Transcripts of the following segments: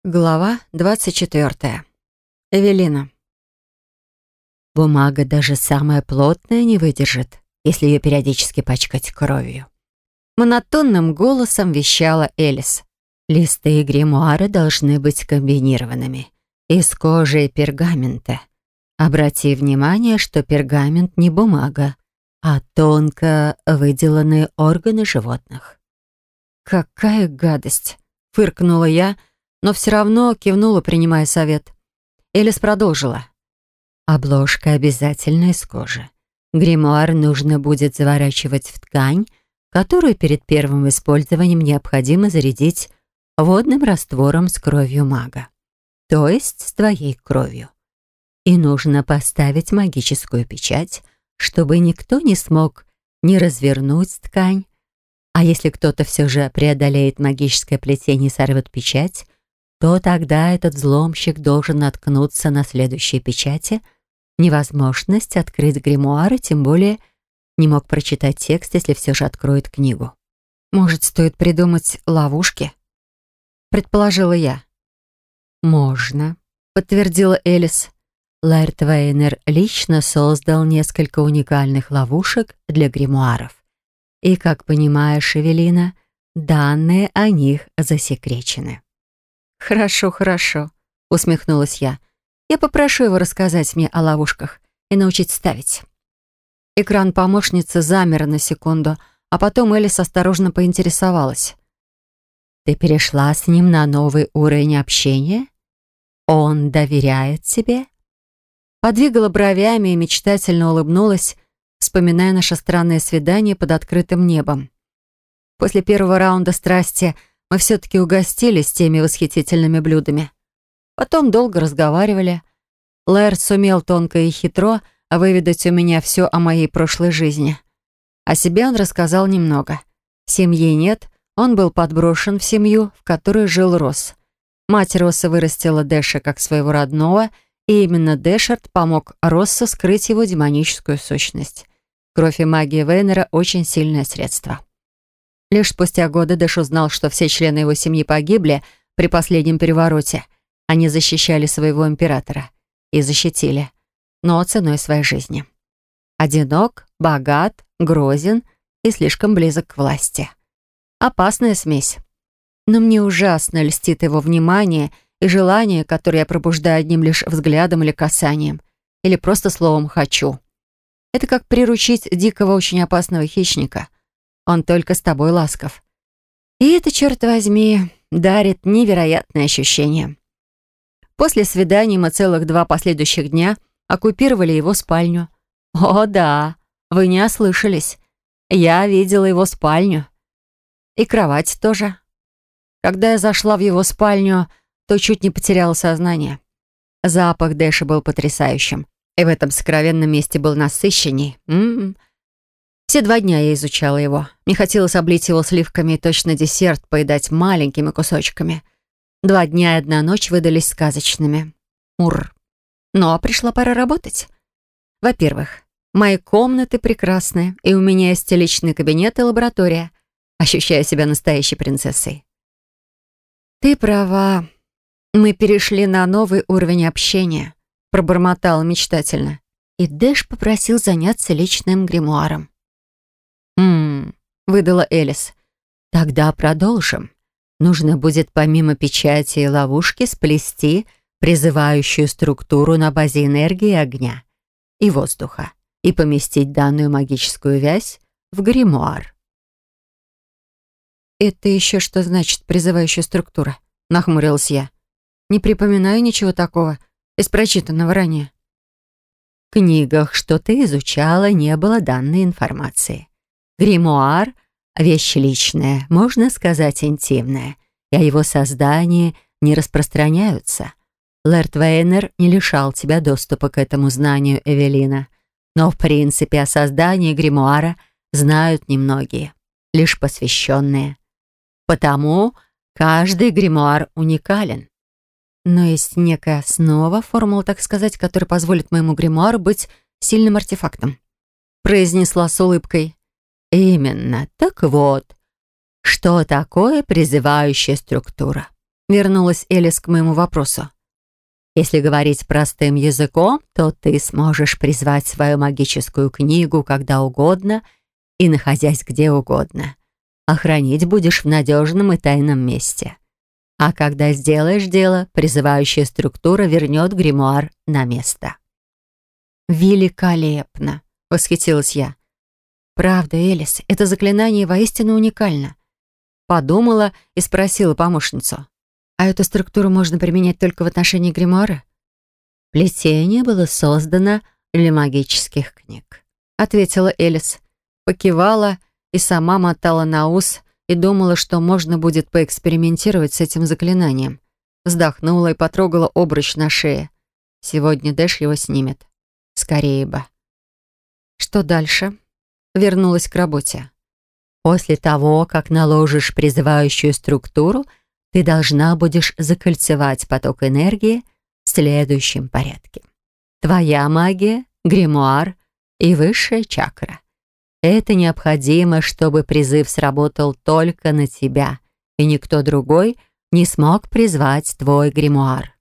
Глава 24. Эвелина. Бумага даже самая плотная не выдержит, если ее периодически пачкать кровью. Монотонным голосом вещала Элис. Листы и гримуары должны быть комбинированными. Из кожи и пергамента. Обрати внимание, что пергамент не бумага, а тонко выделанные органы животных. «Какая гадость!» — фыркнула я, но все равно кивнула, принимая совет. Элис продолжила. Обложка обязательно из кожи. Гримуар нужно будет заворачивать в ткань, которую перед первым использованием необходимо зарядить водным раствором с кровью мага. То есть с твоей кровью. И нужно поставить магическую печать, чтобы никто не смог ни развернуть ткань, а если кто-то все же преодолеет магическое плетение и сорвет печать, то тогда этот взломщик должен наткнуться на следующие печати, невозможность открыть гримуар, и тем более не мог прочитать текст, если все же откроет книгу. «Может, стоит придумать ловушки?» — предположила я. «Можно», — подтвердила Элис. Лэрд Вейнер лично создал несколько уникальных ловушек для гримуаров. И, как понимаешь, Эвелина, данные о них засекречены. «Хорошо, хорошо», — усмехнулась я. «Я попрошу его рассказать мне о ловушках и научить ставить». Экран помощницы замер на секунду, а потом Элис осторожно поинтересовалась. «Ты перешла с ним на новый уровень общения? Он доверяет тебе?» Подвигала бровями и мечтательно улыбнулась, вспоминая наше странное свидание под открытым небом. После первого раунда страсти мы все-таки угостились теми восхитительными блюдами. Потом долго разговаривали. Лэрд сумел тонко и хитро выведать у меня все о моей прошлой жизни. О себе он рассказал немного. Семьи нет, он был подброшен в семью, в которой жил Росс. Мать Росса вырастила Дэша как своего родного, и именно Дэшард помог Россу скрыть его демоническую сущность. Кровь и магия Вейнера — очень сильное средство. Лишь спустя годы Дэш узнал, что все члены его семьи погибли при последнем перевороте. Они защищали своего императора. И защитили. Но ценой своей жизни. Одинок, богат, грозен и слишком близок к власти. Опасная смесь. Но мне ужасно льстит его внимание и желание, которое я пробуждаю одним лишь взглядом или касанием. Или просто словом «хочу». Это как приручить дикого, очень опасного хищника. Он только с тобой ласков. И это, черт возьми, дарит невероятное ощущение. После свидания мы целых 2 последующих дня оккупировали его спальню. О, да, вы не ослышались. Я видела его спальню. И кровать тоже. Когда я зашла в его спальню, то чуть не потеряла сознание. Запах Дэша был потрясающим. И в этом сокровенном месте был насыщенней. Все 2 дня я изучала его. Мне хотелось облить его сливками и точно десерт поедать маленькими кусочками. 2 дня и 1 ночь выдались сказочными. Ур. Но пришла пора работать. Во-первых, мои комнаты прекрасные, и у меня есть личный кабинет и лаборатория. Ощущаю себя настоящей принцессой. «Ты права. Мы перешли на новый уровень общения», — пробормотала мечтательно. И Дэш попросил заняться личным гримуаром. Выдала Элис. «Тогда продолжим. Нужно будет помимо печати и ловушки сплести призывающую структуру на базе энергии огня и воздуха и поместить данную магическую вязь в гримуар». «Это еще что значит призывающая структура?» — нахмурилась я. «Не припоминаю ничего такого из прочитанного ранее». «В книгах, что ты изучала, не было данной информации. Гримуар — вещь личная, можно сказать, интимная, и о его создании не распространяются. Лэрд Вейнер не лишал тебя доступа к этому знанию, Эвелина. Но, в принципе, о создании гримуара знают немногие, лишь посвященные. Потому каждый гримуар уникален. Но есть некая основа, формула, так сказать, которая позволит моему гримуару быть сильным артефактом», — произнесла с улыбкой. «Именно. Так вот, что такое призывающая структура? Вернулась Элис к моему вопросу. Если говорить простым языком, то ты сможешь призвать свою магическую книгу когда угодно и находясь где угодно. А хранить будешь в надежном и тайном месте. А когда сделаешь дело, призывающая структура вернет гримуар на место. «Великолепно!» — восхитилась я. «Правда, Элис, это заклинание воистину уникально». Подумала и спросила помощницу. «А эту структуру можно применять только в отношении гримуара?» «Плетение было создано для магических книг», — ответила Элис. Покивала и сама мотала на ус и думала, что можно будет поэкспериментировать с этим заклинанием. Вздохнула и потрогала обруч на шее. Сегодня Дэш его снимет. Скорее бы. Что дальше? Вернулась к работе. После того, как наложишь призывающую структуру, ты должна будешь закольцевать поток энергии в следующем порядке. Твоя магия, гримуар и высшая чакра. Это необходимо, чтобы призыв сработал только на тебя, и никто другой не смог призвать твой гримуар.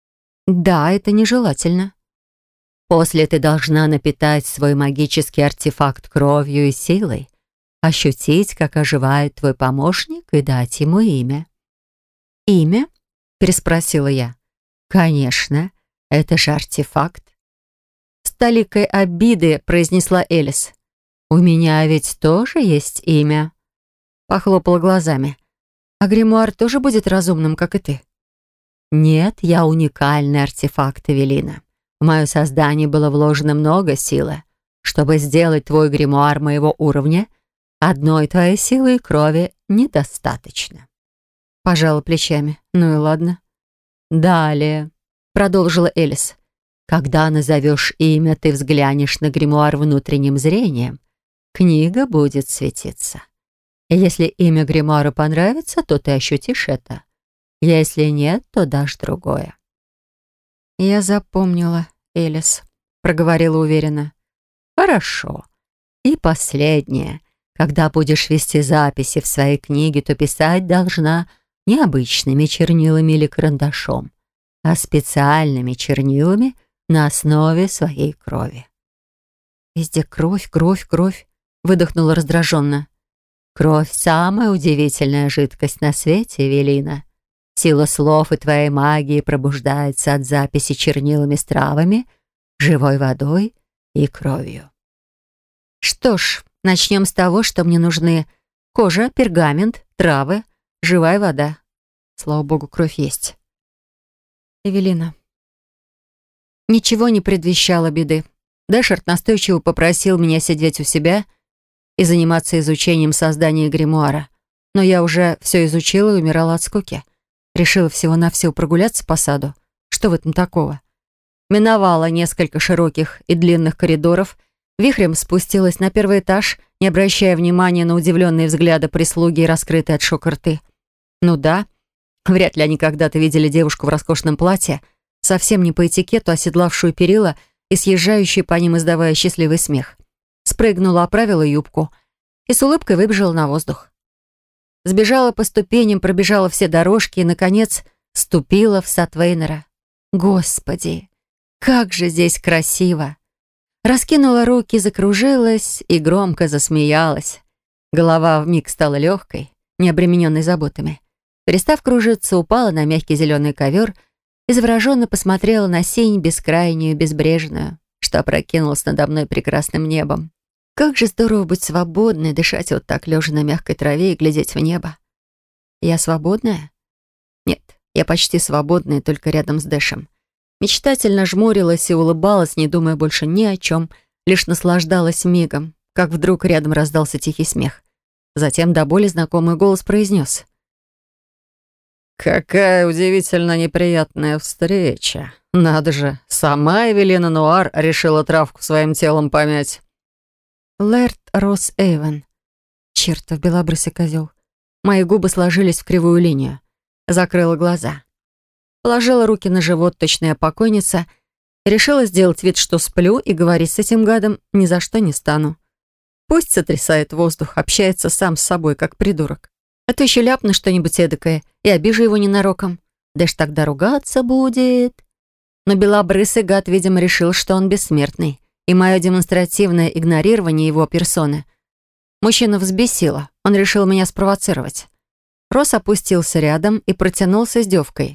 Да, это нежелательно. После ты должна напитать свой магический артефакт кровью и силой, ощутить, как оживает твой помощник, и дать ему имя. «Имя?» — переспросила я. «Конечно, это же артефакт». С толикой обиды произнесла Элис. «У меня ведь тоже есть имя». Похлопала глазами. «А гримуар тоже будет разумным, как и ты?» «Нет, я уникальный артефакт, Эвелина. В мое создание было вложено много силы. Чтобы сделать твой гримуар моего уровня, одной твоей силы и крови недостаточно». Пожала плечами. «Ну и ладно». «Далее», — продолжила Элис. «Когда назовешь имя, ты взглянешь на гримуар внутренним зрением. Книга будет светиться. И если имя гримуара понравится, то ты ощутишь это. Если нет, то дашь другое». «Я запомнила, Элис», — проговорила уверенно. «Хорошо. И последнее. Когда будешь вести записи в своей книге, то писать должна не обычными чернилами или карандашом, а специальными чернилами на основе своей крови». «Везде кровь, кровь, кровь», — выдохнула раздраженно. «Кровь — самая удивительная жидкость на свете, Эвелина. Сила слов и твоей магии пробуждается от записи чернилами с травами, живой водой и кровью». «Что ж, начнем с того, что мне нужны кожа, пергамент, травы, живая вода. Слава богу, кровь есть». «Эвелина». Ничего не предвещало беды. Дэшард настойчиво попросил меня сидеть у себя и заниматься изучением создания гримуара. Но я уже все изучила и умирала от скуки. Решила всего-навсего прогуляться по саду. Что в этом такого? Миновала несколько широких и длинных коридоров, вихрем спустилась на первый этаж, не обращая внимания на удивленные взгляды прислуги и раскрытые от шока рты. Ну да, вряд ли они когда-то видели девушку в роскошном платье, совсем не по этикету, оседлавшую перила и съезжающую по ним, издавая счастливый смех. Спрыгнула, оправила юбку и с улыбкой выбежала на воздух. Сбежала по ступеням, пробежала все дорожки и, наконец, ступила в сад Вейнера. Господи, как же здесь красиво! Раскинула руки, закружилась и громко засмеялась. Голова вмиг стала легкой, не обремененной заботами. Перестав кружиться, упала на мягкий зеленый ковер и завороженно посмотрела на синь бескрайнюю, безбрежную, что опрокинулась надо мной прекрасным небом. Как же здорово быть свободной, дышать вот так, лежа на мягкой траве и глядеть в небо. Я свободная? Нет, я почти свободная, только рядом с Дэшем. Мечтательно жмурилась и улыбалась, не думая больше ни о чем, лишь наслаждалась мигом, как вдруг рядом раздался тихий смех. Затем до боли знакомый голос произнес: «Какая удивительно неприятная встреча. Надо же, сама Эвелина Нуар решила травку своим телом помять». Лэрд Росс Эйвен. Чертов белобрысый козел. Мои губы сложились в кривую линию. Закрыла глаза. Положила руки на живот, точная покойница. Решила сделать вид, что сплю, и говорить с этим гадом ни за что не стану. Пусть сотрясает воздух, общается сам с собой, как придурок. А то еще ляпну что-нибудь эдакое и обижу его ненароком. Дэш тогда ругаться будет. Но белобрысый гад, видимо, решил, что он бессмертный, и мое демонстративное игнорирование его персоны мужчину взбесило. Он решил меня спровоцировать. Росс опустился рядом и протянул с издевкой.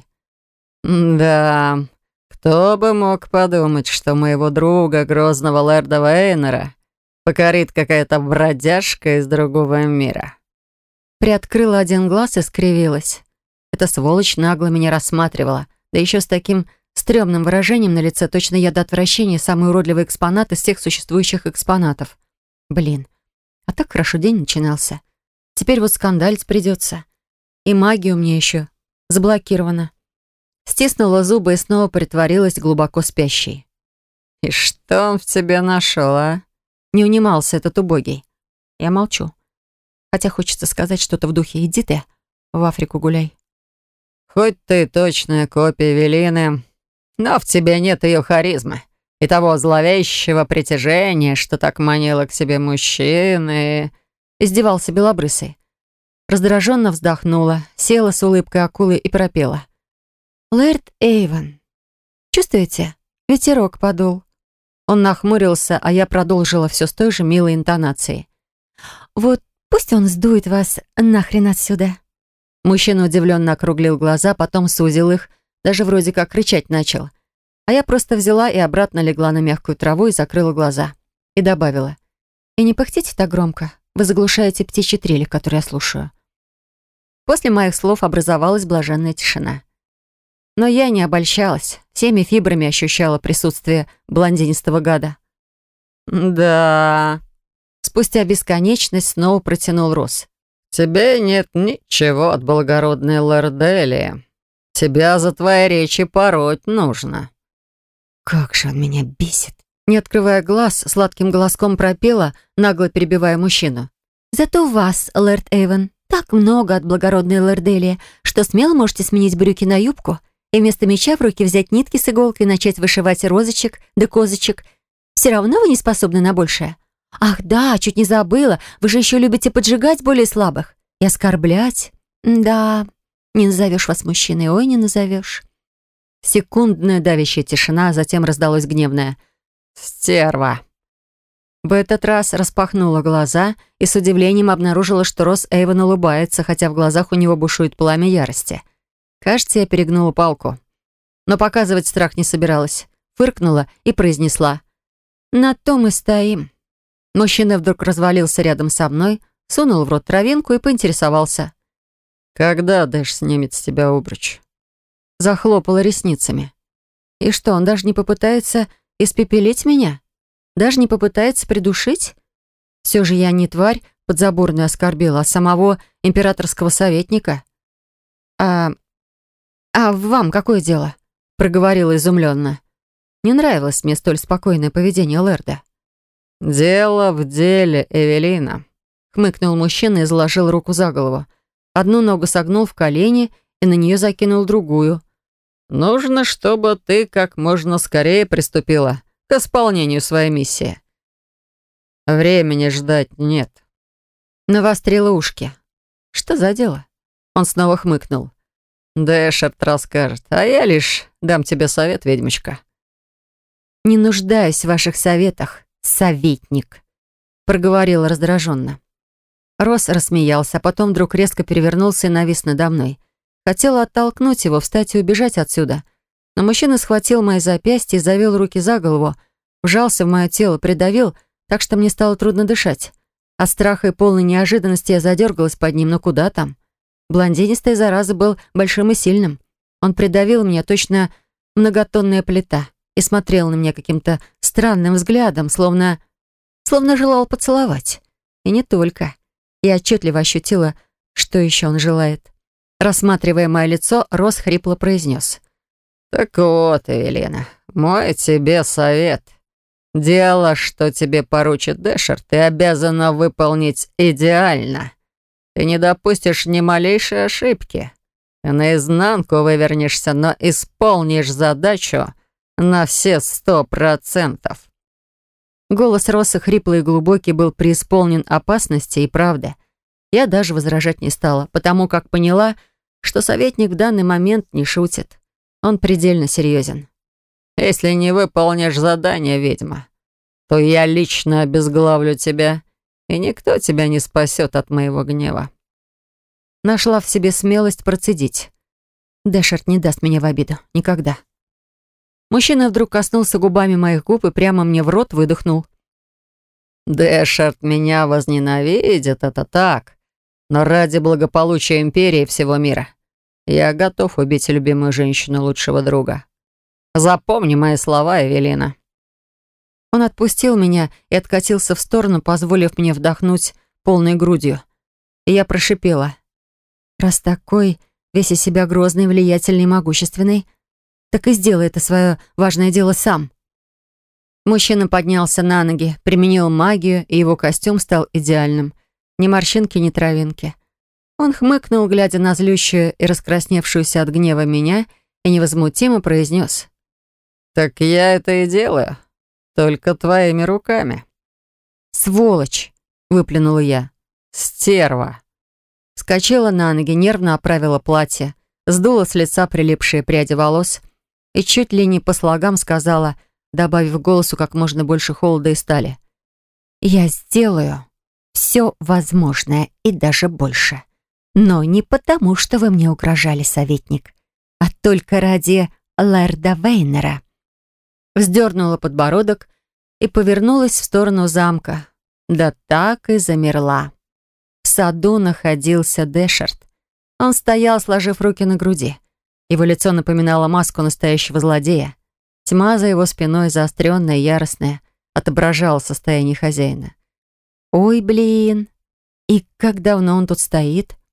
«Да, кто бы мог подумать, что моего друга, грозного лорда Вейнера, покорит какая-то бродяжка из другого мира». Приоткрыла один глаз и скривилась. Эта сволочь нагло меня рассматривала, да еще с таким стрёмным выражением на лице, точно я до отвращения самый уродливый экспонат из всех существующих экспонатов. Блин, а так хорошо день начинался. Теперь вот скандалить придется. И магия у меня еще заблокирована. Стиснула зубы и снова притворилась глубоко спящей. «И что он в тебе нашел, а?» Не унимался этот убогий. Я молчу. Хотя хочется сказать что-то в духе «иди ты в Африку гуляй». «Хоть ты точная копия Эвелины, но в тебе нет ее харизмы и того зловещего притяжения, что так манило к себе мужчины», — издевался белобрысый. Раздраженно вздохнула, села с улыбкой акулы и пропела. «Лэрд Эйвен, чувствуете? Ветерок подул». Он нахмурился, а я продолжила все с той же милой интонацией. «Вот пусть он сдует вас нахрен отсюда». Мужчина удивленно округлил глаза, потом сузил их, даже вроде как кричать начал. А я просто взяла и обратно легла на мягкую траву и закрыла глаза. И добавила. «И не пыхтите так громко. Вы заглушаете птичьи трели, которые я слушаю». После моих слов образовалась блаженная тишина. Но я не обольщалась, всеми фибрами ощущала присутствие блондинистого гада. «Да...» Спустя бесконечность снова протянул Росс. «Тебе нет ничего от благородной Лорделии. Тебя за твои речи пороть нужно». Как же он меня бесит. Не открывая глаз, сладким голоском пропела, нагло перебивая мужчину. «Зато вас, лорд Эйвен, так много от благородной Лорделии, что смело можете сменить брюки на юбку и вместо меча в руки взять нитки с иголкой и начать вышивать розочек да козочек. Все равно вы не способны на большее. Ах да, чуть не забыла, вы же еще любите поджигать более слабых и оскорблять. Да, не назовешь вас мужчиной, ой, не назовешь». Секундная давящая тишина, а затем раздалось гневное «Стерва!». В этот раз распахнула глаза и с удивлением обнаружила, что Росс Эйвен улыбается, хотя в глазах у него бушует пламя ярости. Кажется, я перегнула палку. Но показывать страх не собиралась. Фыркнула и произнесла: «На то мы стоим». Мужчина вдруг развалился рядом со мной, сунул в рот травинку и поинтересовался: «Когда Дэш снимет с тебя обруч?» Захлопала ресницами. «И что, он даже не попытается испепелить меня? Даже не попытается придушить? Все же я не тварь подзаборную оскорбила, а самого императорского советника». «А вам какое дело?» — проговорила изумленно. Не нравилось мне столь спокойное поведение Лэрда. «Дело в деле, Эвелина», — хмыкнул мужчина и заложил руку за голову. Одну ногу согнул в колени и на нее закинул другую. «Нужно, чтобы ты как можно скорее приступила к исполнению своей миссии. Времени ждать нет». Навострила ушки. «Что за дело?» Он снова хмыкнул. «Дэшерт расскажет, а я лишь дам тебе совет, ведьмочка». «Не нуждаюсь в ваших советах, советник», — проговорила раздраженно. Росс рассмеялся, а потом вдруг резко перевернулся и навис надо мной. Хотела оттолкнуть его, встать и убежать отсюда. Но мужчина схватил мои запястья и завел руки за голову, вжался в мое тело, придавил, так что мне стало трудно дышать. От страха и полной неожиданности я задергалась под ним, но куда там? Блондинистая зараза был большим и сильным. Он придавил меня точно многотонная плита и смотрел на меня каким-то странным взглядом, словно желал поцеловать. И не только. Я отчетливо ощутила, что еще он желает. Рассматривая мое лицо, Росс хрипло произнес: «Так вот, Эвелина, мой тебе совет. Дело, что тебе поручит Дэшер, ты обязана выполнить идеально. Ты не допустишь ни малейшей ошибки. Ты наизнанку вывернешься, но исполнишь задачу на все 100%. Голос Росса, хриплый и глубокий, был преисполнен опасности и правды. Я даже возражать не стала, потому как поняла, что советник в данный момент не шутит. Он предельно серьезен. «Если не выполнишь задание, ведьма, то я лично обезглавлю тебя, и никто тебя не спасет от моего гнева». Нашла в себе смелость процедить. Дэшард не даст меня в обиду. Никогда. Мужчина вдруг коснулся губами моих губ и прямо мне в рот выдохнул. «Дэшард меня возненавидит, это так. Но ради благополучия Империи и всего мира я готов убить любимую женщину лучшего друга. Запомни мои слова, Эвелина». Он отпустил меня и откатился в сторону, позволив мне вдохнуть полной грудью. И я прошипела. «Раз такой, весь из себя грозный, влиятельный, могущественный, так и сделай это свое важное дело сам». Мужчина поднялся на ноги, применил магию, и его костюм стал идеальным. Ни морщинки, ни травинки. Он хмыкнул, глядя на злющую и раскрасневшуюся от гнева меня, и невозмутимо произнес. «Так я это и делаю. Только твоими руками». «Сволочь!» — выплюнула я. «Стерва!» Вскочила на ноги, нервно оправила платье, сдула с лица прилипшие пряди волос и чуть ли не по слогам сказала, добавив голосу как можно больше холода и стали. «Я сделаю все возможное и даже больше. Но не потому, что вы мне угрожали, советник, а только ради лэрда Вейнера». Вздернула подбородок и повернулась в сторону замка. Да так и замерла. В саду находился Дэшард. Он стоял, сложив руки на груди. Его лицо напоминало маску настоящего злодея. Тьма за его спиной, заостренная и яростная, отображала состояние хозяина. «Ой, блин! И как давно он тут стоит?»